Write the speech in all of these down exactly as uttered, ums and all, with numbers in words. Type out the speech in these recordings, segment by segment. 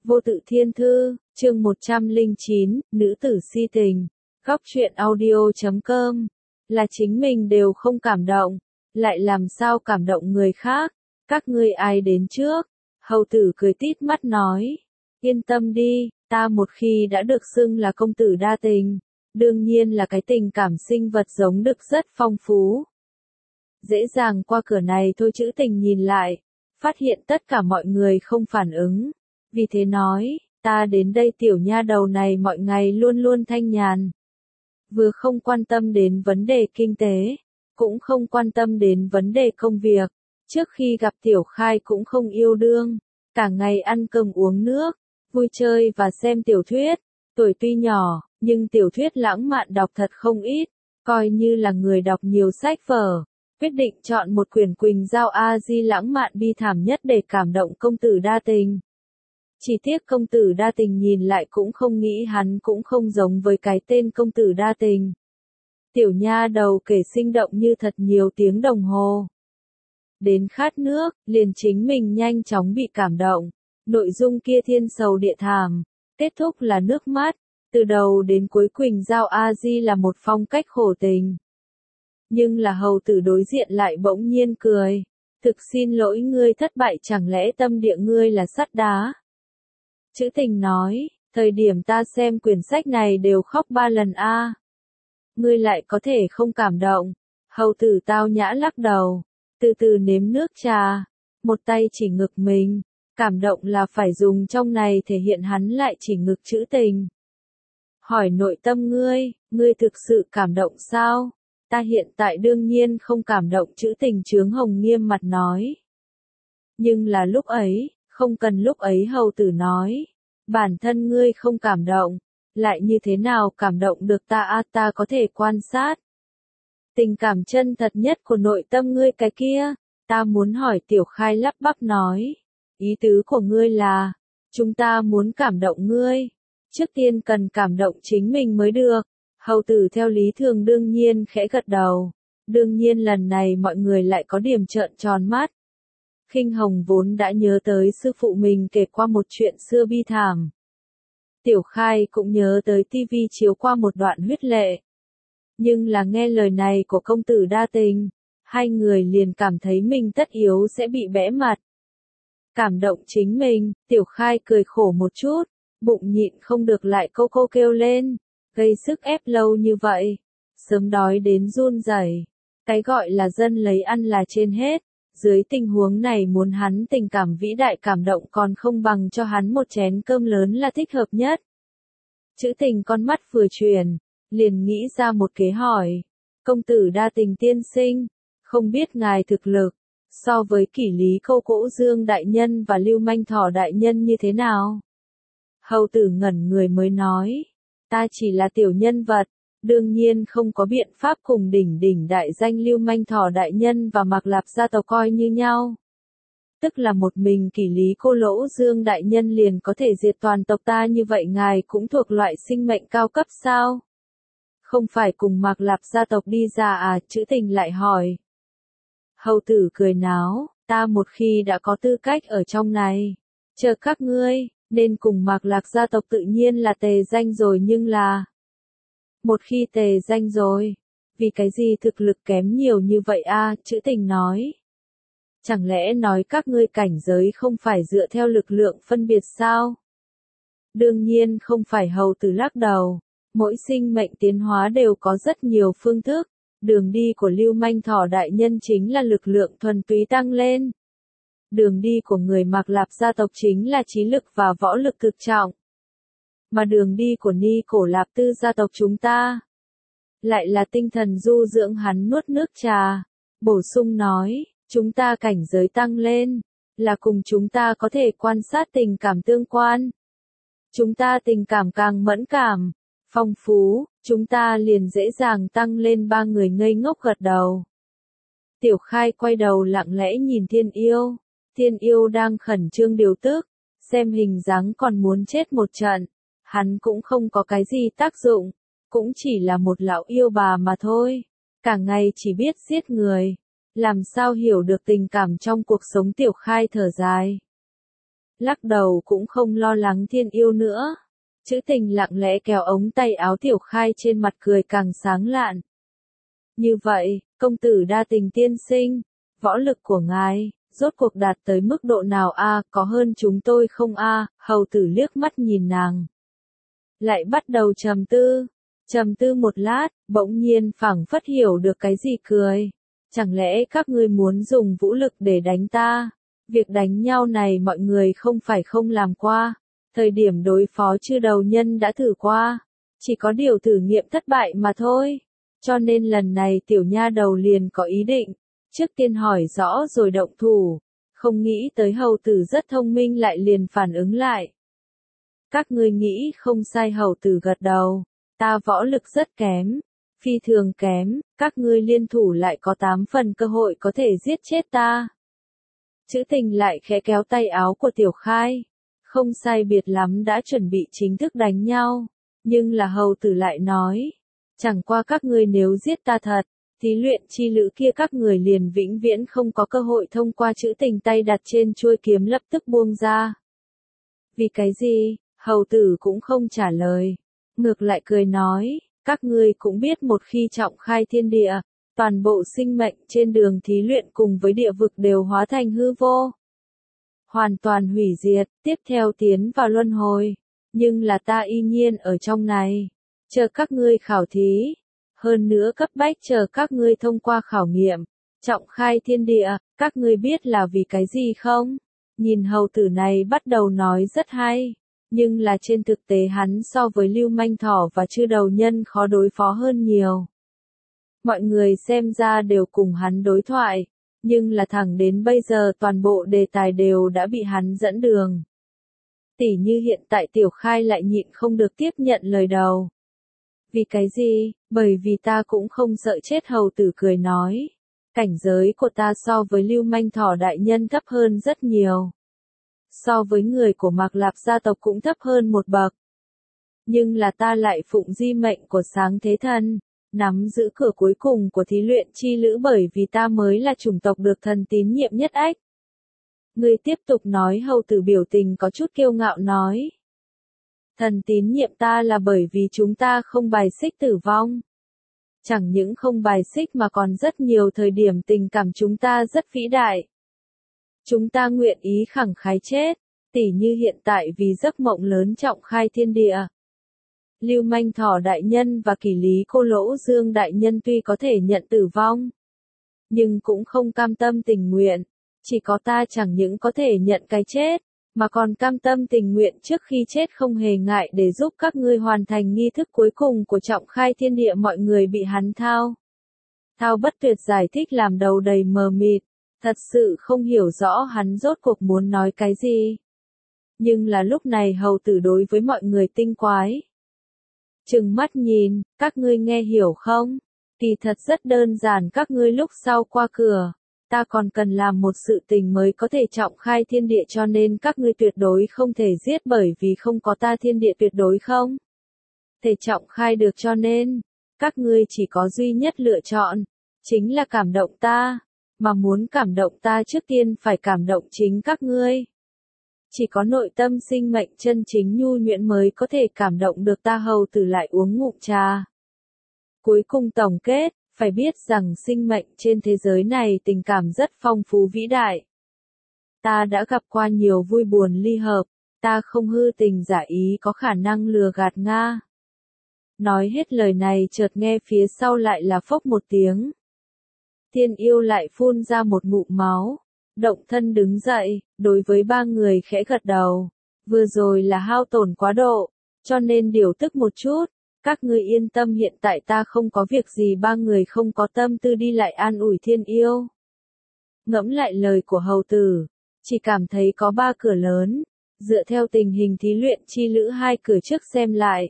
Vô tự thiên thư, chương một trăm lẻ chín, nữ tử si tình. Góc truyện audio chấm com. Là chính mình đều không cảm động, lại làm sao cảm động người khác, các ngươi ai đến trước? Hầu tử cười tít mắt nói. Yên tâm đi, ta một khi đã được xưng là công tử đa tình, đương nhiên là cái tình cảm sinh vật giống được rất phong phú. Dễ dàng qua cửa này thôi. Chữ tình nhìn lại, phát hiện tất cả mọi người không phản ứng. Vì thế nói, ta đến đây tiểu nha đầu này mọi ngày luôn luôn thanh nhàn. Vừa không quan tâm đến vấn đề kinh tế, cũng không quan tâm đến vấn đề công việc. Trước khi gặp Tiểu Khai cũng không yêu đương, cả ngày ăn cơm uống nước, vui chơi và xem tiểu thuyết. Tuổi tuy nhỏ, nhưng tiểu thuyết lãng mạn đọc thật không ít, coi như là người đọc nhiều sách vở. Quyết định chọn một quyển Quỳnh Giao A Di lãng mạn bi thảm nhất để cảm động công tử đa tình. Chỉ tiếc công tử đa tình nhìn lại cũng không nghĩ hắn cũng không giống với cái tên công tử đa tình. Tiểu nha đầu kể sinh động như thật nhiều tiếng đồng hồ. Đến khát nước, liền chính mình nhanh chóng bị cảm động. Nội dung kia thiên sầu địa thảm, kết thúc là nước mắt. Từ đầu đến cuối Quỳnh Giao A Di là một phong cách khổ tình. Nhưng là hầu tử đối diện lại bỗng nhiên cười. Thực xin lỗi ngươi thất bại, chẳng lẽ tâm địa ngươi là sắt đá? Chữ tình nói, thời điểm ta xem quyển sách này đều khóc ba lần a. À. Ngươi lại có thể không cảm động. Hầu tử tao nhã lắc đầu, từ từ nếm nước trà, một tay chỉ ngực mình. Cảm động là phải dùng trong này thể hiện, hắn lại chỉ ngực chữ tình. Hỏi nội tâm ngươi, ngươi thực sự cảm động sao? Ta hiện tại đương nhiên không cảm động. Chữ tình chướng hồng nghiêm mặt nói. Nhưng là lúc ấy, không cần lúc ấy. Hầu tử nói, bản thân ngươi không cảm động, lại như thế nào cảm động được ta a? À, ta có thể quan sát tình cảm chân thật nhất của nội tâm ngươi cái kia. Ta muốn hỏi. Tiểu Khai lắp bắp nói, ý tứ của ngươi là, chúng ta muốn cảm động ngươi, trước tiên cần cảm động chính mình mới được. Hầu tử theo lý thường đương nhiên khẽ gật đầu. Đương nhiên lần này mọi người lại có điểm trợn tròn mắt. Khinh Hồng vốn đã nhớ tới sư phụ mình kể qua một chuyện xưa bi thảm. Tiểu Khai cũng nhớ tới tivi chiếu qua một đoạn huyết lệ. Nhưng là nghe lời này của công tử đa tình, hai người liền cảm thấy mình tất yếu sẽ bị bẽ mặt. Cảm động chính mình. Tiểu Khai cười khổ một chút, bụng nhịn không được lại cô cô kêu lên, gây sức ép lâu như vậy, sớm đói đến run rẩy. Cái gọi là dân lấy ăn là trên hết. Dưới tình huống này muốn hắn tình cảm vĩ đại cảm động còn không bằng cho hắn một chén cơm lớn là thích hợp nhất. Chữ tình con mắt vừa chuyển, liền nghĩ ra một kế hỏi. Công tử đa tình tiên sinh, không biết ngài thực lực, so với Kỷ Lý Câu Cỗ Dương đại nhân và Lưu Manh Thỏ đại nhân như thế nào? Hầu tử ngẩn người mới nói, ta chỉ là tiểu nhân vật. Đương nhiên không có biện pháp cùng đỉnh đỉnh đại danh Lưu Manh Thỏ đại nhân và Mạc Lạp gia tộc coi như nhau. Tức là một mình Kỷ Lý Cô Lỗ Dương đại nhân liền có thể diệt toàn tộc ta, như vậy ngài cũng thuộc loại sinh mệnh cao cấp sao? Không phải cùng Mạc Lạp gia tộc đi ra à? Chữ tình lại hỏi. Hầu tử cười náo, ta một khi đã có tư cách ở trong này, chờ các ngươi, nên cùng Mạc Lạp gia tộc tự nhiên là tề danh rồi, nhưng là... Một khi tề danh rồi, vì cái gì thực lực kém nhiều như vậy a? À, chữ tình nói. Chẳng lẽ nói các ngươi cảnh giới không phải dựa theo lực lượng phân biệt sao? Đương nhiên không phải. Hầu tử lắc đầu. Mỗi sinh mệnh tiến hóa đều có rất nhiều phương thức. Đường đi của Lưu Manh Thỏ đại nhân chính là lực lượng thuần túy tăng lên. Đường đi của người Mạc Lạp gia tộc chính là trí lực và võ lực cực trọng. Mà đường đi của Ni Cổ Lạp Tư gia tộc chúng ta lại là tinh thần du dưỡng. Hắn nuốt nước trà, bổ sung nói, chúng ta cảnh giới tăng lên, là cùng chúng ta có thể quan sát tình cảm tương quan. Chúng ta tình cảm càng mẫn cảm, phong phú, chúng ta liền dễ dàng tăng lên. Ba người ngây ngốc gật đầu. Tiểu Khai quay đầu lặng lẽ nhìn Thiên Yêu. Thiên Yêu đang khẩn trương điều tức, xem hình dáng còn muốn chết một trận. Hắn cũng không có cái gì tác dụng, cũng chỉ là một lão yêu bà mà thôi. Cả ngày chỉ biết giết người, làm sao hiểu được tình cảm trong cuộc sống. Tiểu Khai thở dài. lắc đầu cũng không lo lắng Thiên Yêu nữa. Trữ Tình lặng lẽ kéo ống tay áo Tiểu Khai, trên mặt cười càng sáng lạn. Như vậy, công tử đa tình tiên sinh, võ lực của ngài, rốt cuộc đạt tới mức độ nào a, có hơn chúng tôi không a? Hầu tử liếc mắt nhìn nàng. Lại bắt đầu trầm tư. Trầm tư một lát, bỗng nhiên phảng phất hiểu được cái gì cười. Chẳng lẽ các ngươi muốn dùng vũ lực để đánh ta? Việc đánh nhau này mọi người không phải không làm qua. Thời điểm đối phó chư đầu nhân đã thử qua. Chỉ có điều thử nghiệm thất bại mà thôi. Cho nên lần này tiểu nha đầu liền có ý định. Trước tiên hỏi rõ rồi động thủ. Không nghĩ tới hầu tử rất thông minh lại liền phản ứng lại. Các ngươi nghĩ không sai, hầu tử gật đầu. Ta võ lực rất kém. Phi thường kém, các ngươi liên thủ lại có tám phần cơ hội có thể giết chết ta. Trữ Tình lại khẽ kéo tay áo của Tiểu Khai. Không sai biệt lắm đã chuẩn bị chính thức đánh nhau. Nhưng là hầu tử lại nói. Chẳng qua các ngươi nếu giết ta thật, thí luyện chi lữ kia các người liền vĩnh viễn không có cơ hội thông qua. Trữ Tình tay đặt trên chuôi kiếm lập tức buông ra. Vì cái gì? Hầu tử cũng không trả lời. Ngược lại cười nói. Các ngươi cũng biết một khi trọng khai thiên địa, toàn bộ sinh mệnh trên đường thí luyện cùng với địa vực đều hóa thành hư vô. Hoàn toàn hủy diệt, tiếp theo tiến vào luân hồi. Nhưng là ta y nhiên ở trong này. Chờ các ngươi khảo thí. Hơn nữa cấp bách chờ các ngươi thông qua khảo nghiệm. Trọng khai thiên địa, các ngươi biết là vì cái gì không? Nhìn hầu tử này bắt đầu nói rất hay. Nhưng là trên thực tế hắn so với Lưu Manh Thỏ và chư đầu nhân khó đối phó hơn nhiều. Mọi người xem ra đều cùng hắn đối thoại, nhưng là thẳng đến bây giờ toàn bộ đề tài đều đã bị hắn dẫn đường. Tỉ như hiện tại Tiểu Khai lại nhịn không được tiếp nhận lời đầu. Vì cái gì? Bởi vì ta cũng không sợ chết, hầu tử cười nói. Cảnh giới của ta so với Lưu Manh Thỏ đại nhân thấp hơn rất nhiều. So với người của Mạc Lạp gia tộc cũng thấp hơn một bậc. Nhưng là ta lại phụng di mệnh của Sáng Thế Thần, nắm giữ cửa cuối cùng của thí luyện chi lữ, bởi vì ta mới là chủng tộc được thần tín nhiệm nhất ách. Người tiếp tục nói, hầu tử biểu tình có chút kiêu ngạo nói. Thần tín nhiệm ta là bởi vì chúng ta không bài xích tử vong. Chẳng những không bài xích mà còn rất nhiều thời điểm tình cảm chúng ta rất vĩ đại. Chúng ta nguyện ý khẳng khái chết, tỉ như hiện tại vì giấc mộng lớn trọng khai thiên địa. Lưu Manh Thỏ đại nhân và Kỷ Lý Cô Lỗ Dương đại nhân tuy có thể nhận tử vong, nhưng cũng không cam tâm tình nguyện. Chỉ có ta chẳng những có thể nhận cái chết, mà còn cam tâm tình nguyện trước khi chết không hề ngại để giúp các ngươi hoàn thành nghi thức cuối cùng của trọng khai thiên địa. Mọi người bị hắn thao. Thao bất tuyệt giải thích làm đầu đầy mờ mịt. Thật sự không hiểu rõ hắn rốt cuộc muốn nói cái gì. Nhưng là lúc này hầu tử đối với mọi người tinh quái. Trừng mắt nhìn, các ngươi nghe hiểu không? Kỳ thật rất đơn giản, các ngươi lúc sau qua cửa. Ta còn cần làm một sự tình mới có thể trọng khai thiên địa, cho nên các ngươi tuyệt đối không thể giết, bởi vì không có ta thiên địa tuyệt đối không thể trọng khai được, cho nên các ngươi chỉ có duy nhất lựa chọn, chính là cảm động ta. Mà muốn cảm động ta trước tiên phải cảm động chính các ngươi. Chỉ có nội tâm sinh mệnh chân chính nhu nhuyễn mới có thể cảm động được ta. Hầu tử lại uống ngụm trà. Cuối cùng tổng kết, phải biết rằng sinh mệnh trên thế giới này tình cảm rất phong phú vĩ đại. Ta đã gặp qua nhiều vui buồn ly hợp, ta không hư tình giả ý có khả năng lừa gạt Nga. Nói hết lời này chợt nghe phía sau lại là phốc một tiếng. Thiên Yêu lại phun ra một ngụm máu, động thân đứng dậy, đối với ba người khẽ gật đầu. Vừa rồi là hao tổn quá độ, cho nên điều tức một chút. Các ngươi yên tâm, hiện tại ta không có việc gì. Ba người không có tâm tư đi lại an ủi Thiên Yêu. Ngẫm lại lời của hầu tử, chỉ cảm thấy có ba cửa lớn, dựa theo tình hình thí luyện chi lữ hai cửa trước xem lại.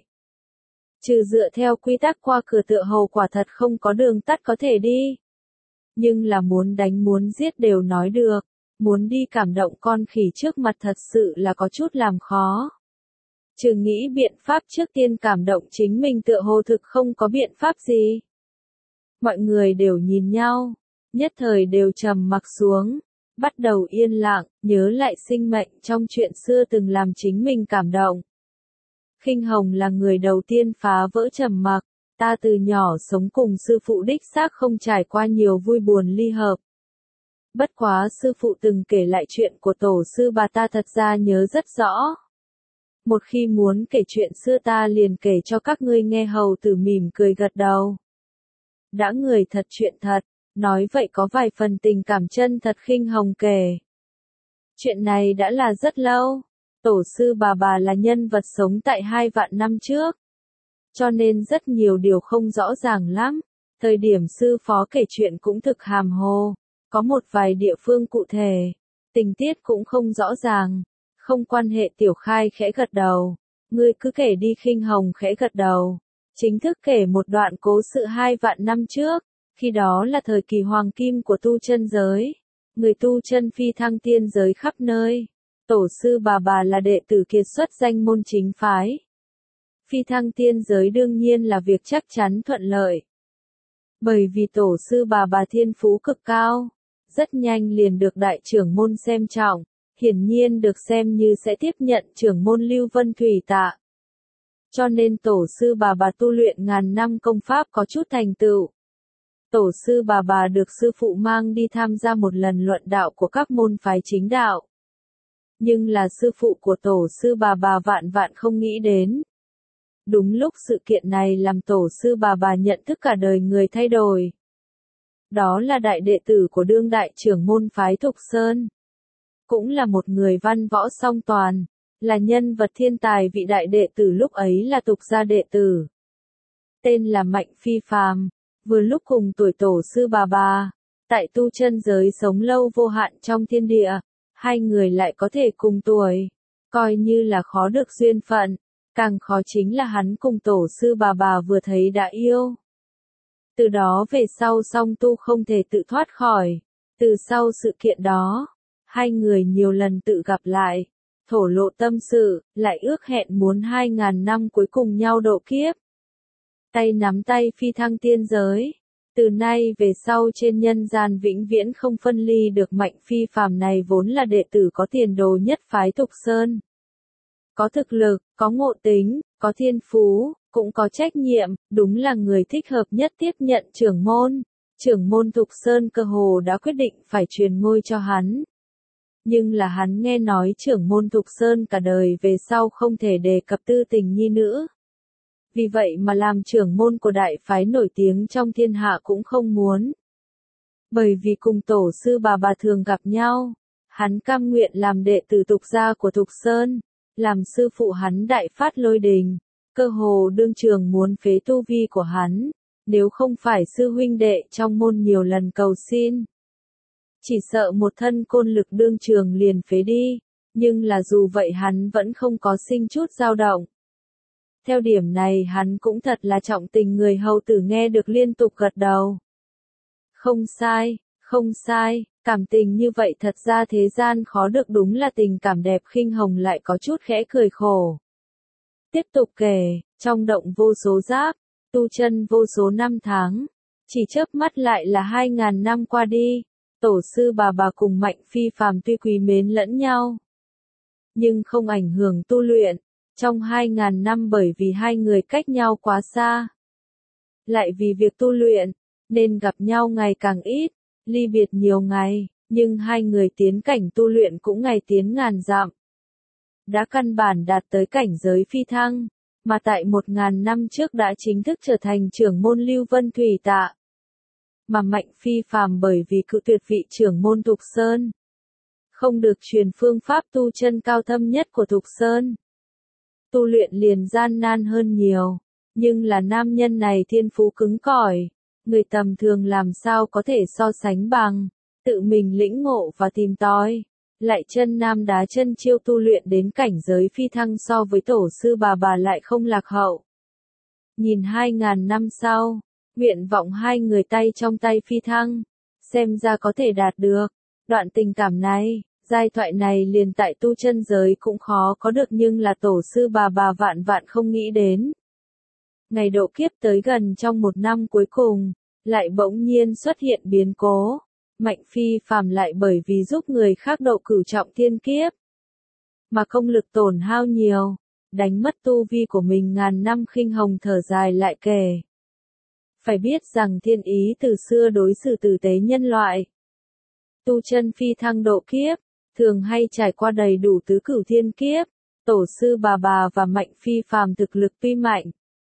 Trừ dựa theo quy tắc qua cửa tựa hồ quả thật không có đường tắt có thể đi. Nhưng là muốn đánh muốn giết đều nói được, muốn đi cảm động con khỉ trước mặt thật sự là có chút làm khó. Trừ nghĩ biện pháp trước tiên cảm động chính mình tựa hồ thực không có biện pháp gì. Mọi người đều nhìn nhau, nhất thời đều trầm mặc xuống, Bắt đầu yên lặng, nhớ lại sinh mệnh trong chuyện xưa từng làm chính mình cảm động. Khinh Hồng là người đầu tiên phá vỡ trầm mặc, ta từ nhỏ sống cùng sư phụ đích xác không trải qua nhiều vui buồn ly hợp. Bất quá sư phụ từng kể lại chuyện của tổ sư bà ta thật ra nhớ rất rõ. Một khi muốn kể chuyện xưa ta liền kể cho các ngươi nghe. Hầu tử mỉm cười gật đầu. Đã người thật chuyện thật, nói vậy có vài phần tình cảm chân thật. Khinh Hồng kể. Chuyện này đã là rất lâu. Tổ sư bà bà là nhân vật sống tại hai vạn năm trước. Cho nên rất nhiều điều không rõ ràng lắm. Thời điểm sư phó kể chuyện cũng thực hàm hồ. Có một vài địa phương cụ thể. Tình tiết cũng không rõ ràng. Không quan hệ. Tiểu Khai khẽ gật đầu. Ngươi cứ kể đi. Khinh Hồng khẽ gật đầu. Chính thức kể một đoạn cố sự hai vạn năm trước. Khi đó là thời kỳ hoàng kim của tu chân giới. Người tu chân phi thăng tiên giới khắp nơi. Tổ sư bà bà là đệ tử kiệt xuất danh môn chính phái. Phi thăng tiên giới đương nhiên là việc chắc chắn thuận lợi. Bởi vì tổ sư bà bà thiên phú cực cao. Rất nhanh liền được đại trưởng môn xem trọng. Hiển nhiên được xem như sẽ tiếp nhận trưởng môn Lưu Vân Thủy Tạ. Cho nên tổ sư bà bà tu luyện ngàn năm công pháp có chút thành tựu. Tổ sư bà bà được sư phụ mang đi tham gia một lần luận đạo của các môn phái chính đạo. Nhưng là sư phụ của tổ sư bà bà vạn vạn không nghĩ đến. Đúng lúc sự kiện này làm tổ sư bà bà nhận thức cả đời người thay đổi. Đó là đại đệ tử của đương đại trưởng môn phái Thục Sơn. Cũng là một người văn võ song toàn, là nhân vật thiên tài. Vị đại đệ tử lúc ấy là Tục gia đệ tử. Tên là Mạnh Phi Phàm, vừa lúc cùng tuổi tổ sư bà bà. Tại tu chân giới sống lâu vô hạn trong thiên địa, hai người lại có thể cùng tuổi. Coi như là khó được duyên phận, càng khó chính là hắn cùng tổ sư bà bà vừa thấy đã yêu. Từ đó về sau song tu không thể tự thoát khỏi. Từ sau sự kiện đó, hai người nhiều lần tự gặp lại, thổ lộ tâm sự, lại ước hẹn muốn hai ngàn năm cuối cùng nhau độ kiếp. Tay nắm tay phi thăng tiên giới. Từ nay về sau trên nhân gian vĩnh viễn không phân ly được. Mạnh Phi Phàm này vốn là đệ tử có tiền đồ nhất phái Thục Sơn. Có thực lực, có ngộ tính, có thiên phú, cũng có trách nhiệm, đúng là người thích hợp nhất tiếp nhận trưởng môn. Trưởng môn Thục Sơn cơ hồ đã quyết định phải truyền ngôi cho hắn. Nhưng là hắn nghe nói trưởng môn Thục Sơn cả đời về sau không thể đề cập tư tình nhi nữ. Vì vậy mà làm trưởng môn của đại phái nổi tiếng trong thiên hạ cũng không muốn. Bởi vì cùng tổ sư bà bà thường gặp nhau, hắn cam nguyện làm đệ tử Tục gia của Thục Sơn, làm sư phụ hắn đại phát lôi đình, cơ hồ đương trường muốn phế tu vi của hắn, nếu không phải sư huynh đệ trong môn nhiều lần cầu xin. Chỉ sợ một thân côn lực đương trường liền phế đi, nhưng là dù vậy hắn vẫn không có sinh chút dao động. Theo điểm này hắn cũng thật là trọng tình. Người hầu tử nghe được liên tục gật đầu. Không sai, không sai, cảm tình như vậy thật ra thế gian khó được, đúng là tình cảm đẹp. Khinh Hồng lại có chút khẽ cười khổ. Tiếp tục kể, trong động vô số giáp, tu chân vô số năm tháng, chỉ chớp mắt lại là hai ngàn năm qua đi. Tổ sư bà bà cùng Mạnh Phi Phàm tuy quý mến lẫn nhau, nhưng không ảnh hưởng tu luyện. Trong hai ngàn năm bởi vì hai người cách nhau quá xa, lại vì việc tu luyện, nên gặp nhau ngày càng ít, ly biệt nhiều ngày, nhưng hai người tiến cảnh tu luyện cũng ngày tiến ngàn dặm. Đã căn bản đạt tới cảnh giới phi thăng, mà tại một ngàn năm trước đã chính thức trở thành trưởng môn Lưu Vân Thủy Tạ. Mà Mạnh Phi Phàm bởi vì cự tuyệt vị trưởng môn Thục Sơn, không được truyền phương pháp tu chân cao thâm nhất của Thục Sơn. Tu luyện liền gian nan hơn nhiều, nhưng là nam nhân này thiên phú cứng cỏi, người tầm thường làm sao có thể so sánh bằng, tự mình lĩnh ngộ và tìm tòi, lại chân nam đá chân chiêu tu luyện đến cảnh giới phi thăng so với tổ sư bà bà lại không lạc hậu. Nhìn hai ngàn năm sau, nguyện vọng hai người tay trong tay phi thăng, xem ra có thể đạt được. Đoạn tình cảm này, giai thoại này liền tại tu chân giới cũng khó có được, nhưng là tổ sư bà bà vạn vạn không nghĩ đến. Ngày độ kiếp tới gần trong một năm cuối cùng, lại bỗng nhiên xuất hiện biến cố. Mạnh phi phàm lại bởi vì giúp người khác độ cửu trọng thiên kiếp, mà công lực tổn hao nhiều, đánh mất tu vi của mình ngàn năm. Khinh Hồng thở dài lại kể. Phải biết rằng thiên ý từ xưa đối xử tử tế nhân loại. Tu chân phi thăng độ kiếp, thường hay trải qua đầy đủ tứ cửu thiên kiếp. Tổ sư bà bà và Mạnh phi phàm thực lực tuy mạnh,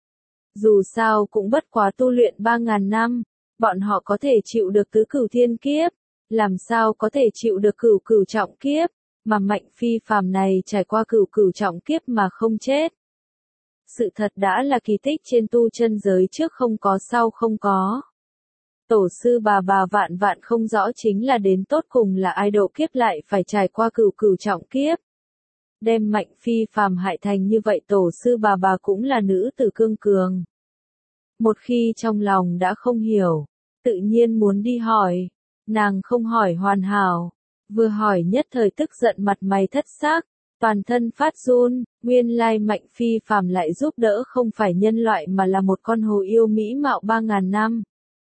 dù sao cũng bất quá tu luyện ba ngàn năm, bọn họ có thể chịu được tứ cửu thiên kiếp, làm sao có thể chịu được cửu cửu trọng kiếp, mà Mạnh phi phàm này trải qua cửu cửu trọng kiếp mà không chết. Sự thật đã là kỳ tích trên tu chân giới, trước không có sau không có. Tổ sư bà bà vạn vạn không rõ chính là đến tột cùng là ai độ kiếp lại phải trải qua cửu cửu trọng kiếp. Đem Mạnh phi phàm hại thành như vậy. Tổ sư bà bà cũng là nữ tử cương cường. Một khi trong lòng đã không hiểu, tự nhiên muốn đi hỏi, nàng không hỏi hoàn hảo, vừa hỏi nhất thời tức giận mặt mày thất xác, toàn thân phát run. Nguyên lai Mạnh phi phàm lại giúp đỡ không phải nhân loại mà là một con hồ yêu mỹ mạo ba ngàn năm.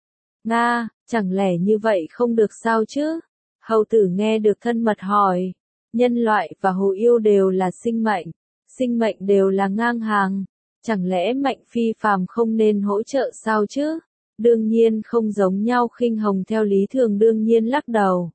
Nga, chẳng lẽ như vậy không được sao chứ? Hầu tử nghe được thân mật hỏi. Nhân loại và hồ yêu đều là sinh mệnh, sinh mệnh đều là ngang hàng, chẳng lẽ Mạnh phi phàm không nên hỗ trợ sao chứ? Đương nhiên không giống nhau. Khinh Hồng theo lý thường đương nhiên lắc đầu.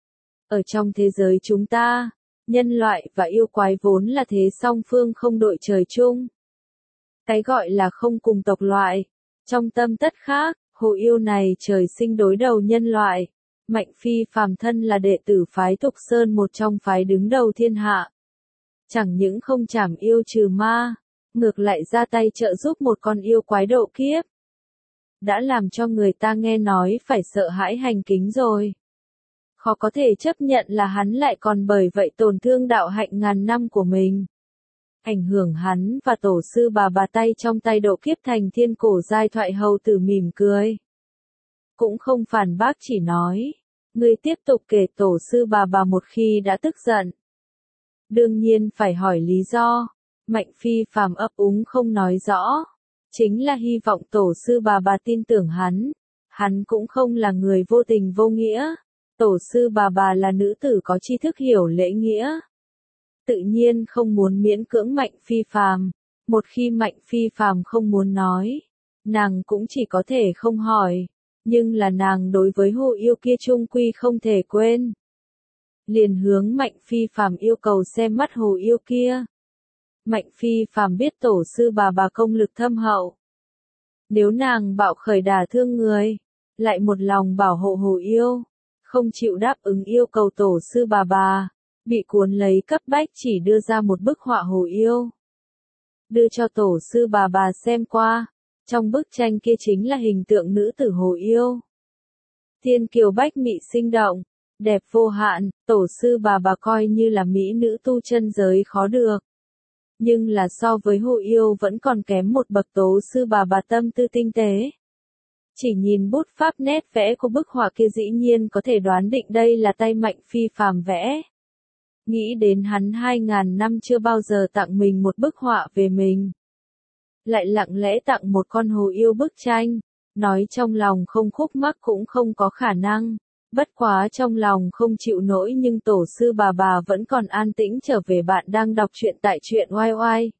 Ở trong thế giới chúng ta, nhân loại và yêu quái vốn là thế song phương không đội trời chung. Cái gọi là không cùng tộc loại, trong tâm tất khác. Hồ yêu này trời sinh đối đầu nhân loại. Mạnh phi phàm thân là đệ tử phái Thục Sơn, một trong phái đứng đầu thiên hạ. Chẳng những không trảm yêu trừ ma, ngược lại ra tay trợ giúp một con yêu quái độ kiếp. Đã làm cho người ta nghe nói phải sợ hãi hành kính rồi. Khó có thể chấp nhận là hắn lại còn bởi vậy tổn thương đạo hạnh ngàn năm của mình. Ảnh hưởng hắn và tổ sư bà bà tay trong tay độ kiếp thành thiên cổ giai. Thoại hầu tử mỉm cười. Cũng không phản bác, chỉ nói. Ngươi tiếp tục kể. Tổ sư bà bà một khi đã tức giận, đương nhiên phải hỏi lý do. Mạnh phi phàm ấp úng không nói rõ. Chính là hy vọng tổ sư bà bà tin tưởng hắn. Hắn cũng không là người vô tình vô nghĩa. Tổ sư bà bà là nữ tử có tri thức hiểu lễ nghĩa. Tự nhiên không muốn miễn cưỡng Mạnh phi phàm. Một khi Mạnh phi phàm không muốn nói, nàng cũng chỉ có thể không hỏi. Nhưng là nàng đối với hồ yêu kia chung quy không thể quên. Liền hướng Mạnh phi phàm yêu cầu xem mắt hồ yêu kia. Mạnh phi phàm biết tổ sư bà bà công lực thâm hậu. Nếu nàng bạo khởi đả thương người, lại một lòng bảo hộ hồ yêu, không chịu đáp ứng yêu cầu tổ sư bà bà, bị cuốn lấy cấp bách chỉ đưa ra một bức họa hồ yêu. Đưa cho tổ sư bà bà xem qua. Trong bức tranh kia chính là hình tượng nữ tử hồ yêu. Thiên kiều bách mị sinh động, đẹp vô hạn. Tổ sư bà bà coi như là mỹ nữ tu chân giới khó được. Nhưng là so với hồ yêu vẫn còn kém một bậc. Tổ sư bà bà tâm tư tinh tế. Chỉ nhìn bút pháp nét vẽ của bức họa kia dĩ nhiên có thể đoán định đây là tay Mạnh phi phàm vẽ. Nghĩ đến hắn hai ngàn năm chưa bao giờ tặng mình một bức họa về mình, lại lặng lẽ tặng một con hồ yêu bức tranh, nói trong lòng không khúc mắc cũng không có khả năng. Bất quá trong lòng không chịu nổi, nhưng tổ sư bà bà vẫn còn an tĩnh trở về. Bạn đang đọc truyện tại truyện oai oai.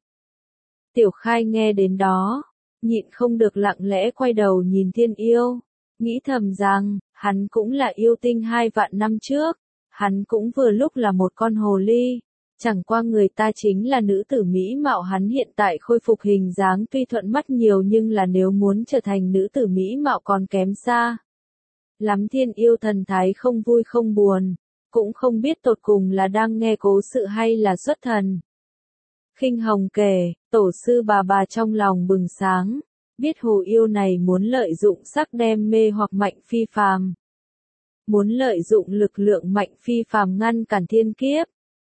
Tiểu Khai nghe đến đó, nhịn không được lặng lẽ quay đầu nhìn Thiên Yêu, nghĩ thầm rằng, hắn cũng là yêu tinh hai vạn năm trước, hắn cũng vừa lúc là một con hồ ly. Chẳng qua người ta chính là nữ tử mỹ mạo, hắn hiện tại khôi phục hình dáng tuy thuận mắt nhiều, nhưng là nếu muốn trở thành nữ tử mỹ mạo còn kém xa lắm. Thiên Yêu thần thái không vui không buồn, cũng không biết tột cùng là đang nghe cố sự hay là xuất thần. Khinh Hồng kể, tổ sư bà bà trong lòng bừng sáng, biết hồ yêu này muốn lợi dụng sắc đem mê hoặc Mạnh phi phàm, muốn lợi dụng lực lượng Mạnh phi phàm ngăn cản thiên kiếp,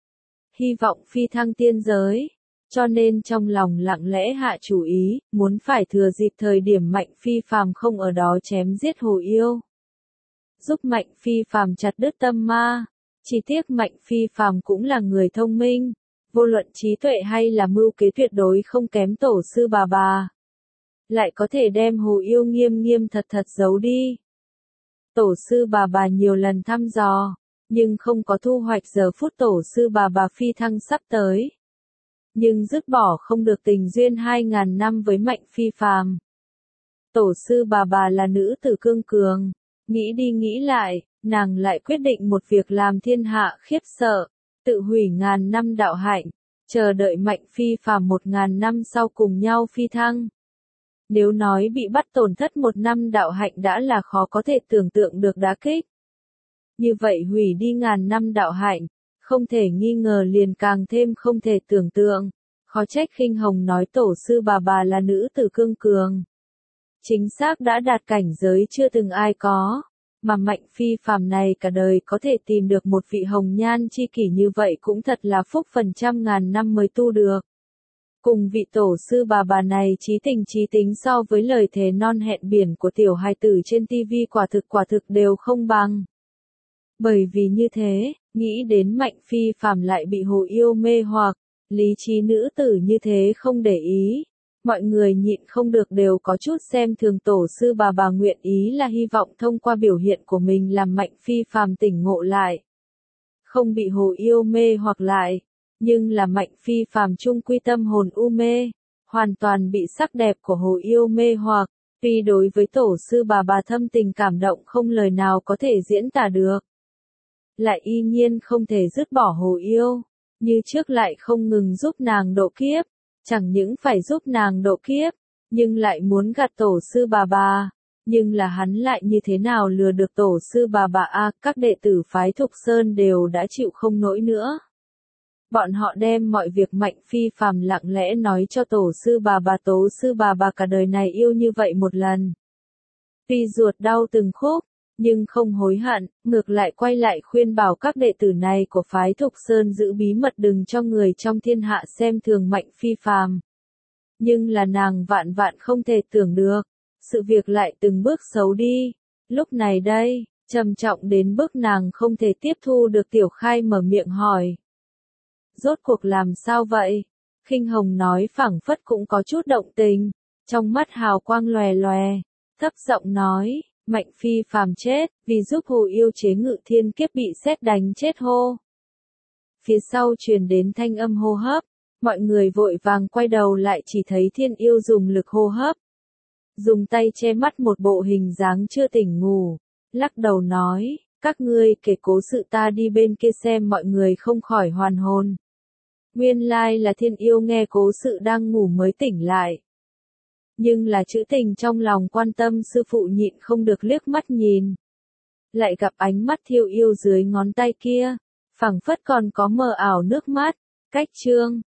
hy vọng phi thăng tiên giới, cho nên trong lòng lặng lẽ hạ chủ ý, muốn phải thừa dịp thời điểm Mạnh phi phàm không ở đó chém giết hồ yêu, giúp Mạnh phi phàm chặt đứt tâm ma. Chỉ tiếc Mạnh phi phàm cũng là người thông minh, vô luận trí tuệ hay là mưu kế tuyệt đối không kém tổ sư bà bà, lại có thể đem hồ yêu nghiêm nghiêm thật thật giấu đi. Tổ sư bà bà nhiều lần thăm dò, nhưng không có thu hoạch. Giờ phút tổ sư bà bà phi thăng sắp tới, nhưng dứt bỏ không được tình duyên hai ngàn năm với Mạnh Phi phàm. Tổ sư bà bà là nữ tử cương cường, nghĩ đi nghĩ lại, nàng lại quyết định một việc làm thiên hạ khiếp sợ, tự hủy ngàn năm đạo hạnh, chờ đợi Mạnh Phi phàm một ngàn năm sau cùng nhau phi thăng. Nếu nói bị bắt tổn thất một năm đạo hạnh đã là khó có thể tưởng tượng được đả kích. Như vậy hủy đi ngàn năm đạo hạnh, không thể nghi ngờ liền càng thêm không thể tưởng tượng. Khó trách Khinh Hồng nói tổ sư bà bà là nữ tử cương cường. Chính xác đã đạt cảnh giới chưa từng ai có, mà Mạnh Phi phàm này cả đời có thể tìm được một vị hồng nhan chi kỷ như vậy cũng thật là phúc phần trăm ngàn năm mới tu được. Cùng vị tổ sư bà bà này trí tình trí tính so với lời thề non hẹn biển của tiểu hài tử trên tivi quả thực quả thực đều không bằng. Bởi vì như thế, nghĩ đến Mạnh Phi phàm lại bị hồ yêu mê hoặc, lý trí nữ tử như thế không để ý. Mọi người nhịn không được đều có chút xem thường tổ sư bà bà nguyện ý là hy vọng thông qua biểu hiện của mình làm Mạnh Phi phàm tỉnh ngộ lại. Không bị hồ yêu mê hoặc lại, nhưng là Mạnh Phi phàm chung quy tâm hồn u mê, hoàn toàn bị sắc đẹp của hồ yêu mê hoặc, tuy đối với tổ sư bà bà thâm tình cảm động không lời nào có thể diễn tả được. Lại y nhiên không thể dứt bỏ hồ yêu, như trước lại không ngừng giúp nàng độ kiếp. Chẳng những phải giúp nàng độ kiếp, nhưng lại muốn gạt tổ sư bà bà. Nhưng là hắn lại như thế nào lừa được tổ sư bà bà a? Các đệ tử phái Thục Sơn đều đã chịu không nổi nữa. Bọn họ đem mọi việc Mạnh Phi phàm lặng lẽ nói cho tổ sư bà bà. Tổ sư bà bà cả đời này yêu như vậy một lần. Tuy ruột đau từng khúc, nhưng không hối hận, ngược lại quay lại khuyên bảo các đệ tử này của phái Thục Sơn giữ bí mật đừng cho người trong thiên hạ xem thường Mạnh Phi phàm. Nhưng là nàng vạn vạn không thể tưởng được, sự việc lại từng bước xấu đi. Lúc này đây, trầm trọng đến mức nàng không thể tiếp thu được. Tiểu Khai mở miệng hỏi. Rốt cuộc làm sao vậy? Khinh Hồng nói phảng phất cũng có chút động tình, trong mắt hào quang lòe lòe, thấp giọng nói. Mạnh Phi phàm chết, vì giúp hồ yêu chế ngự thiên kiếp bị sét đánh chết hô. Phía sau truyền đến thanh âm hô hấp, mọi người vội vàng quay đầu lại chỉ thấy thiên yêu dùng lực hô hấp. Dùng tay che mắt một bộ hình dáng chưa tỉnh ngủ, lắc đầu nói, các ngươi kể cố sự ta đi bên kia xem. Mọi người không khỏi hoàn hồn. Nguyên lai là thiên yêu nghe cố sự đang ngủ mới tỉnh lại. Nhưng là chữ tình trong lòng quan tâm sư phụ nhịn không được liếc mắt nhìn. Lại gặp ánh mắt thiêu yêu dưới ngón tay kia, phảng phất còn có mờ ảo nước mắt. Cách chương